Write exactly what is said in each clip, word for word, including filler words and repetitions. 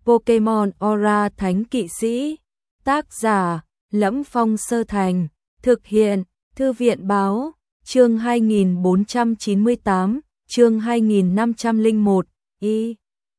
Pokemon Aura Thánh Kỵ Sĩ. Tác giả: Lẫm Phong Sơ Thành. Thực hiện: Thư viện báo. Chương hai nghìn bốn trăm chín mươi tám, chương hai nghìn năm trăm lẻ một. Y.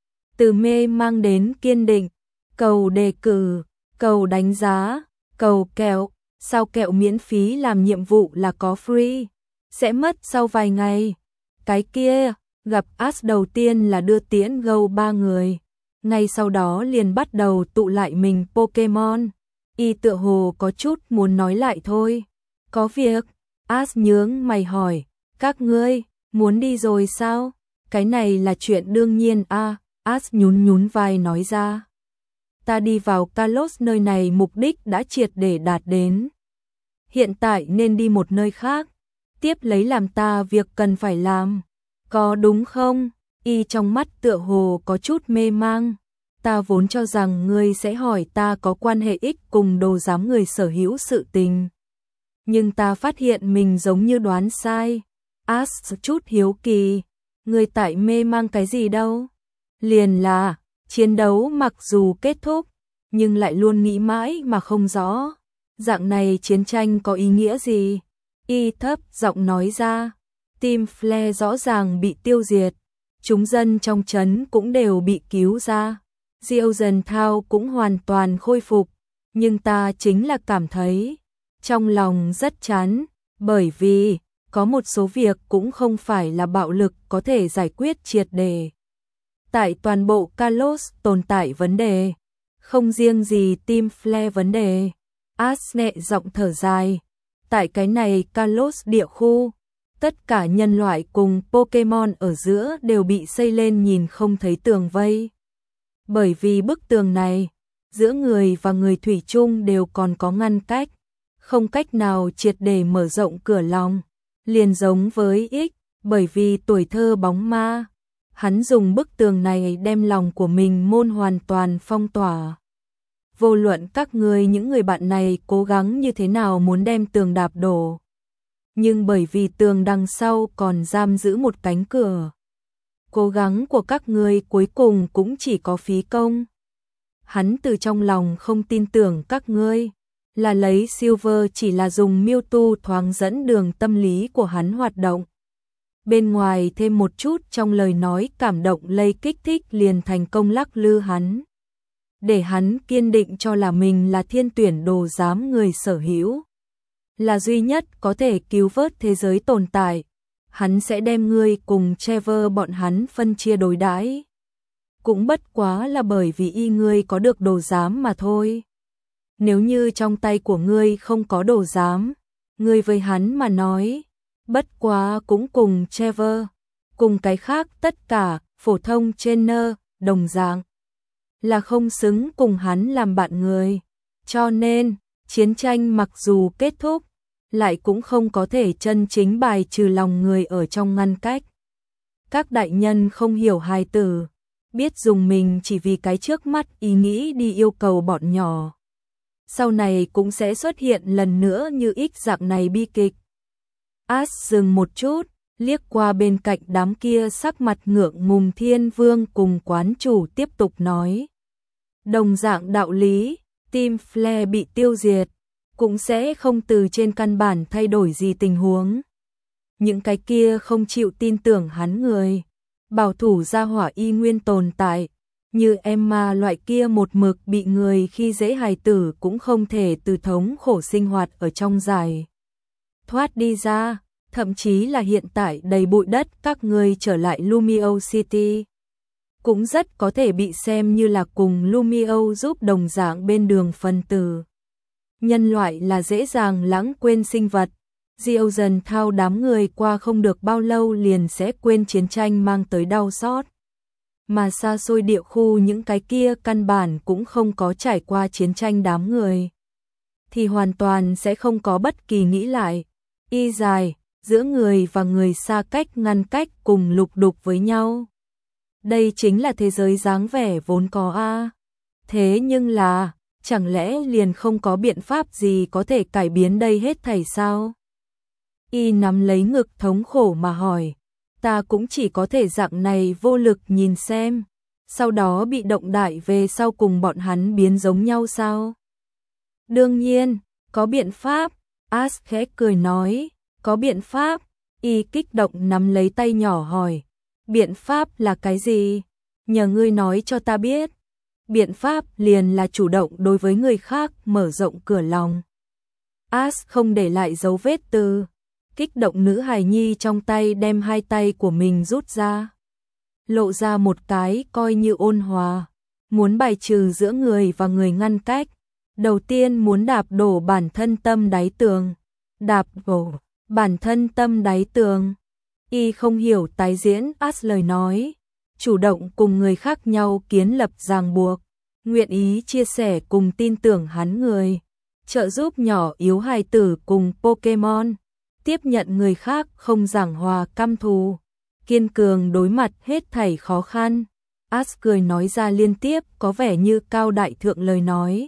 Từ mê mang đến kiên định. Cầu đề cử, cầu đánh giá, cầu kẹo. Sao kẹo miễn phí làm nhiệm vụ là có free, sẽ mất sau vài ngày. Cái kia, gặp Ash đầu tiên là đưa tiễn gâu ba người. Ngay sau đó liền bắt đầu tụ lại mình Pokemon. Y tựa hồ có chút muốn nói lại thôi. Có việc, Ash nhướng mày hỏi, các ngươi, muốn đi rồi sao? Cái này là chuyện đương nhiên a. À, Ash nhún nhún vai nói ra. Ta đi vào Kalos nơi này mục đích đã triệt để đạt đến. Hiện tại nên đi một nơi khác, tiếp lấy làm ta việc cần phải làm. Có đúng không? Y trong mắt tựa hồ có chút mê mang. Ta vốn cho rằng ngươi sẽ hỏi ta có quan hệ ích cùng đồ giám người sở hữu sự tình. Nhưng ta phát hiện mình giống như đoán sai. Ash chút hiếu kỳ. Ngươi tại mê mang cái gì đâu? Liền là, chiến đấu mặc dù kết thúc, nhưng lại luôn nghĩ mãi mà không rõ. Dạng này chiến tranh có ý nghĩa gì? Y thấp giọng nói ra. Team Flare rõ ràng bị tiêu diệt. Chúng dân trong trấn cũng đều bị cứu ra. Dieuzen Thao cũng hoàn toàn khôi phục. Nhưng ta chính là cảm thấy trong lòng rất chán, bởi vì có một số việc cũng không phải là bạo lực có thể giải quyết triệt để. Tại toàn bộ Kalos tồn tại vấn đề, không riêng gì Team Flare vấn đề. Ash nhẹ giọng thở dài. Tại cái này Kalos địa khu, tất cả nhân loại cùng Pokemon ở giữa đều bị xây lên nhìn không thấy tường vây. Bởi vì bức tường này, giữa người và người thủy chung đều còn có ngăn cách, không cách nào triệt để mở rộng cửa lòng. Liền giống với X, bởi vì tuổi thơ bóng ma, hắn dùng bức tường này đem lòng của mình môn hoàn toàn phong tỏa. Vô luận các ngươi những người bạn này cố gắng như thế nào muốn đem tường đạp đổ, nhưng bởi vì tường đằng sau còn giam giữ một cánh cửa, cố gắng của các ngươi cuối cùng cũng chỉ có phí công. Hắn từ trong lòng không tin tưởng các ngươi, là lấy Silver chỉ là dùng Mewtwo thoáng dẫn đường tâm lý của hắn hoạt động. Bên ngoài thêm một chút trong lời nói cảm động lây kích thích liền thành công lắc lư hắn. Để hắn kiên định cho là mình là thiên tuyển đồ giám người sở hữu, là duy nhất có thể cứu vớt thế giới tồn tại. Hắn sẽ đem ngươi cùng Trevor bọn hắn phân chia đối đãi. Cũng bất quá là bởi vì y ngươi có được đồ giám mà thôi. Nếu như trong tay của ngươi không có đồ giám, ngươi với hắn mà nói, bất quá cũng cùng Trevor, cùng cái khác tất cả phổ thông trainer đồng dạng, là không xứng cùng hắn làm bạn người. Cho nên, chiến tranh mặc dù kết thúc, lại cũng không có thể chân chính bài trừ lòng người ở trong ngăn cách. Các đại nhân không hiểu hài tử, biết dùng mình chỉ vì cái trước mắt ý nghĩ đi yêu cầu bọn nhỏ. Sau này cũng sẽ xuất hiện lần nữa như ít dạng này bi kịch. Ash dừng một chút, liếc qua bên cạnh đám kia sắc mặt ngượng ngùng thiên vương cùng quán chủ tiếp tục nói. Đồng dạng đạo lý, Team Flare bị tiêu diệt, cũng sẽ không từ trên căn bản thay đổi gì tình huống. Những cái kia không chịu tin tưởng hắn người, bảo thủ gia hỏa y nguyên tồn tại, như Emma loại kia một mực bị người khi dễ hài tử cũng không thể từ thống khổ sinh hoạt ở trong giải thoát đi ra, thậm chí là hiện tại đầy bụi đất các ngươi trở lại Lumio City, cũng rất có thể bị xem như là cùng Lumio giúp đồng dạng bên đường phân tử. Nhân loại là dễ dàng lãng quên sinh vật. Dieuzen Thao đám người qua không được bao lâu liền sẽ quên chiến tranh mang tới đau xót. Mà xa xôi địa khu những cái kia căn bản cũng không có trải qua chiến tranh đám người, thì hoàn toàn sẽ không có bất kỳ nghĩ lại. Y dài, giữa người và người xa cách ngăn cách cùng lục đục với nhau. Đây chính là thế giới dáng vẻ vốn có a. Thế nhưng là, chẳng lẽ liền không có biện pháp gì có thể cải biến đây hết thảy sao? Y nắm lấy ngực thống khổ mà hỏi. Ta cũng chỉ có thể dạng này vô lực nhìn xem. sau đó bị động đại về sau cùng bọn hắn biến giống nhau sao? Đương nhiên, có biện pháp, Ash khẽ cười nói, có biện pháp, y kích động nắm lấy tay nhỏ hỏi, biện pháp là cái gì? Nhờ ngươi nói cho ta biết. Biện pháp liền là chủ động đối với người khác mở rộng cửa lòng. Ash không để lại dấu vết từ, kích động nữ hài nhi trong tay đem hai tay của mình rút ra. Lộ ra một cái coi như ôn hòa, muốn bài trừ giữa người và người ngăn cách. Đầu tiên muốn đạp đổ bản thân tâm đáy tường. Đạp đổ bản thân tâm đáy tường. Y không hiểu tái diễn Ash lời nói. Chủ động cùng người khác nhau kiến lập ràng buộc. Nguyện ý chia sẻ cùng tin tưởng hắn người. Trợ giúp nhỏ yếu hài tử cùng Pokemon. Tiếp nhận người khác không giảng hòa căm thù. Kiên cường đối mặt hết thảy khó khăn. Ash cười nói ra liên tiếp có vẻ như cao đại thượng lời nói.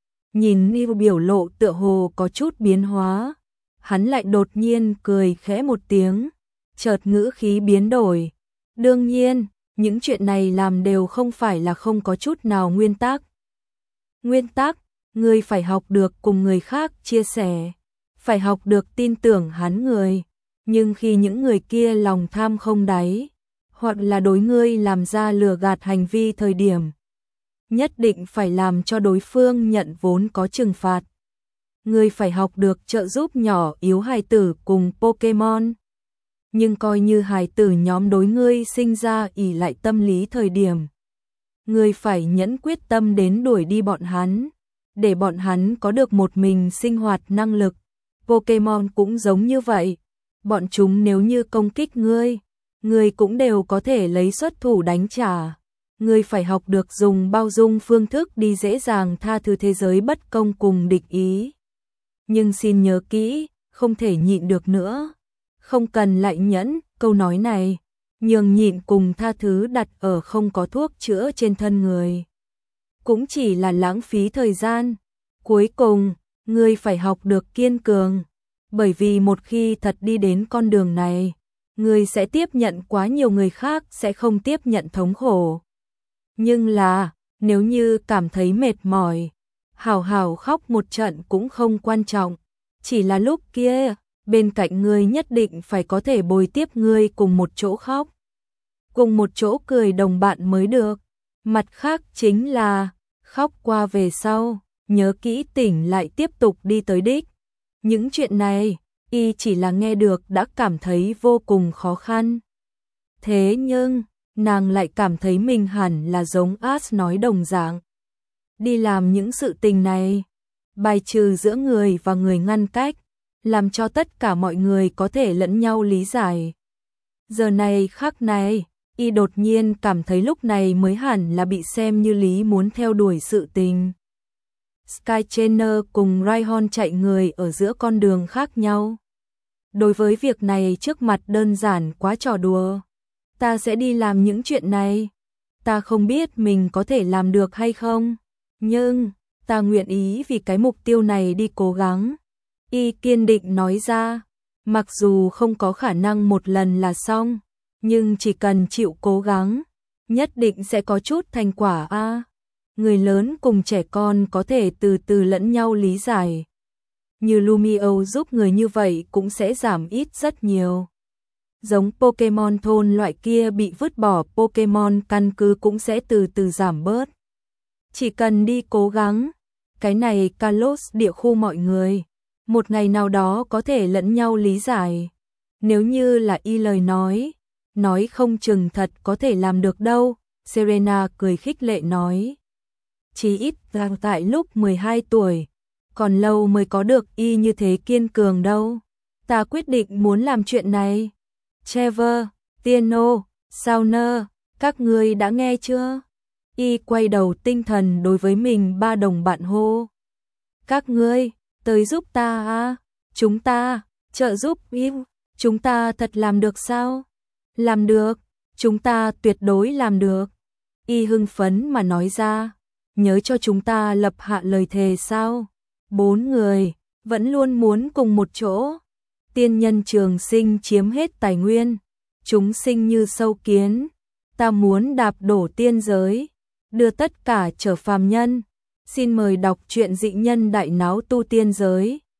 Nhìn Niu biểu lộ tựa hồ có chút biến hóa. Hắn lại đột nhiên cười khẽ một tiếng. Chợt ngữ khí biến đổi. Đương nhiên, những chuyện này làm đều không phải là không có chút nào nguyên tắc. Nguyên tắc, người phải học được cùng người khác chia sẻ. Phải học được tin tưởng hắn người. Nhưng khi những người kia lòng tham không đáy, hoặc là đối ngươi làm ra lừa gạt hành vi thời điểm, nhất định phải làm cho đối phương nhận vốn có trừng phạt. Ngươi phải học được trợ giúp nhỏ yếu hài tử cùng Pokemon. Nhưng coi như hài tử nhóm đối ngươi sinh ra ỷ lại tâm lý thời điểm, ngươi phải nhẫn quyết tâm đến đuổi đi bọn hắn, để bọn hắn có được một mình sinh hoạt năng lực. Pokemon cũng giống như vậy. Bọn chúng nếu như công kích ngươi, ngươi cũng đều có thể lấy xuất thủ đánh trả. Ngươi phải học được dùng bao dung phương thức đi dễ dàng tha thứ thế giới bất công cùng địch ý. Nhưng xin nhớ kỹ, không thể nhịn được nữa. Không cần lại nhẫn, câu nói này, nhường nhịn cùng tha thứ đặt ở không có thuốc chữa trên thân người. Cũng chỉ là lãng phí thời gian. Cuối cùng, ngươi phải học được kiên cường. Bởi vì một khi thật đi đến con đường này, ngươi sẽ tiếp nhận quá nhiều người khác sẽ không tiếp nhận thống khổ. Nhưng là, nếu như cảm thấy mệt mỏi, hào hào khóc một trận cũng không quan trọng. Chỉ là lúc kia, bên cạnh ngươi nhất định phải có thể bồi tiếp ngươi cùng một chỗ khóc. Cùng một chỗ cười đồng bạn mới được. Mặt khác chính là, khóc qua về sau, nhớ kỹ tỉnh lại tiếp tục đi tới đích. Những chuyện này, y chỉ là nghe được đã cảm thấy vô cùng khó khăn. Thế nhưng, nàng lại cảm thấy mình hẳn là giống Ash nói đồng dạng. Đi làm những sự tình này, bài trừ giữa người và người ngăn cách, làm cho tất cả mọi người có thể lẫn nhau lý giải. Giờ này khắc này, y đột nhiên cảm thấy lúc này mới hẳn là bị xem như lý muốn theo đuổi sự tình. Sky Trainer cùng Rhyhorn chạy người ở giữa con đường khác nhau. Đối với việc này trước mặt đơn giản quá trò đùa. Ta sẽ đi làm những chuyện này. Ta không biết mình có thể làm được hay không. Nhưng, ta nguyện ý vì cái mục tiêu này đi cố gắng. Y kiên định nói ra. Mặc dù không có khả năng một lần là xong, nhưng chỉ cần chịu cố gắng, nhất định sẽ có chút thành quả a. À, người lớn cùng trẻ con có thể từ từ lẫn nhau lý giải. Như Lumio giúp người như vậy cũng sẽ giảm ít rất nhiều. Giống Pokemon thôn loại kia bị vứt bỏ Pokemon căn cứ cũng sẽ từ từ giảm bớt. Chỉ cần đi cố gắng, cái này Kalos địa khu mọi người, một ngày nào đó có thể lẫn nhau lý giải. Nếu như là y lời nói, nói không chừng thật có thể làm được đâu, Serena cười khích lệ nói. Chỉ ít là tại lúc mười hai tuổi, còn lâu mới có được y như thế kiên cường đâu. Ta quyết định muốn làm chuyện này. Trevor, Tiano, Sauner, các ngươi đã nghe chưa? Y quay đầu tinh thần đối với mình ba đồng bạn hô. Các ngươi, tới giúp ta à? Chúng ta, trợ giúp y. Chúng ta thật làm được sao? Làm được, chúng ta tuyệt đối làm được. Y hưng phấn mà nói ra. Nhớ cho chúng ta lập hạ lời thề sao? Bốn người, vẫn luôn muốn cùng một chỗ. Tiên nhân trường sinh chiếm hết tài nguyên. Chúng sinh như sâu kiến. ta muốn đạp đổ tiên giới, đưa tất cả trở phàm nhân. Xin mời đọc truyện Dị Nhân Đại Náo Tu Tiên Giới.